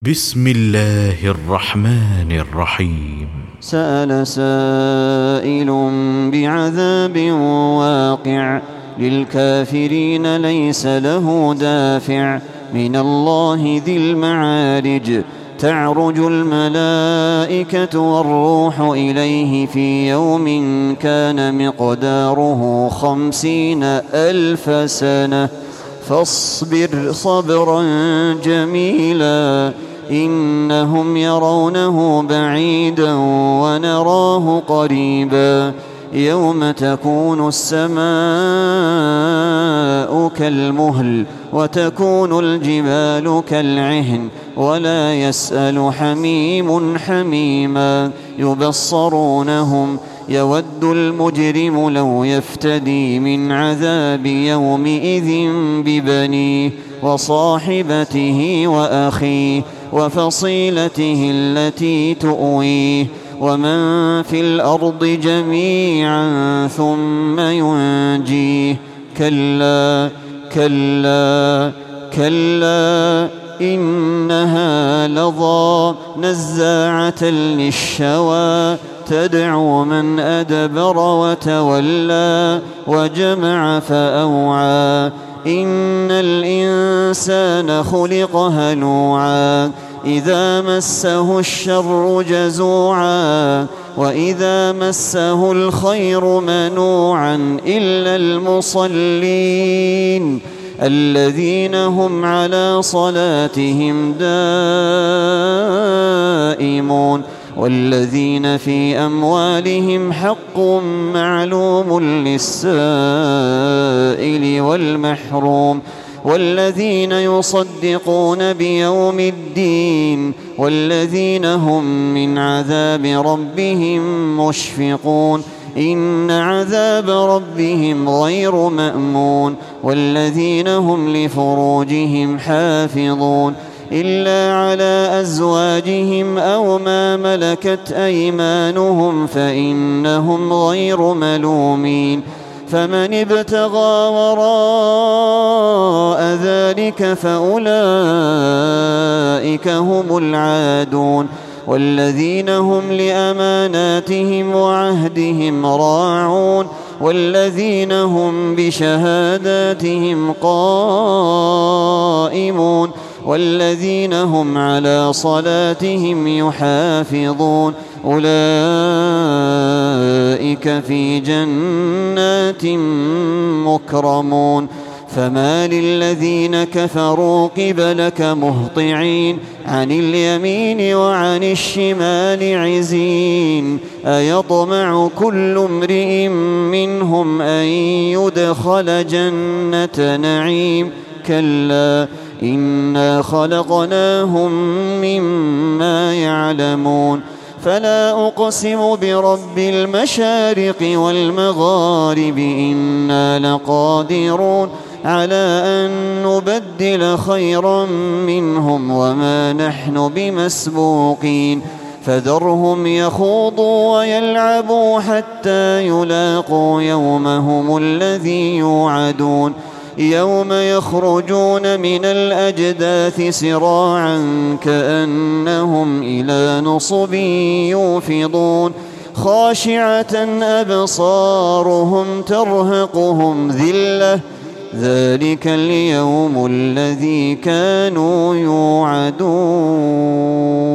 بسم الله الرحمن الرحيم. سأل سائل بعذاب واقع للكافرين ليس له دافع من الله ذي المعارج تعرج الملائكة والروح إليه في يوم كان مقداره 50,000 سنة فاصبر صبرا جميلا إنهم يرونه بعيدا ونراه قريبا يوم تكون السماء كالمهل وتكون الجبال كالعهن ولا يسأل حميم حميما يبصرونهم يود المجرم لو يفتدي من عذاب يومئذ ببنيه وصاحبته وأخيه وفصيلته التي تؤويه ومن في الأرض جميعا ثم ينجيه كلا كلا كلا إنها لظى نزاعة للشوى تدعو من أدبر وتولى وجمع فأوعى إن الإنسان خلق هلوعا إذا مسه الشر جزوعا وإذا مسه الخير منوعا إلا المصلين الذين هم على صلاتهم دائمون والذين في أموالهم حق معلوم للسائل والمحروم والذين يصدقون بيوم الدين والذين هم من عذاب ربهم مشفقون إن عذاب ربهم غير مأمون والذين هم لفروجهم حافظون إلا على أزواجهم أو ما ملكت أيمانهم فإنهم غير ملومين فمن ابتغى وراء ذلك فأولئك هم العادون والذين هم لأماناتهم وعهدهم راعون والذين هم بشهاداتهم قائمون والذين هم على صلاتهم يحافظون أولئك في جنات مكرمون فما للذين كفروا قبلك مهطعين عن اليمين وعن الشمال عزين أيطمع كل امرئ منهم أن يدخل جنة نعيم كلا إنا خلقناهم مما يعلمون فلا أقسم برب المشارق والمغارب إنا لقادرون على أن نبدل خيرا منهم وما نحن بمسبوقين فذرهم يخوضوا ويلعبوا حتى يلاقوا يومهم الذي يوعدون يوم يخرجون من الأجداث سراعا كأنهم إلى نصب يوفضون خاشعة أبصارهم ترهقهم ذلة ذلك اليوم الذي كانوا يوعدون.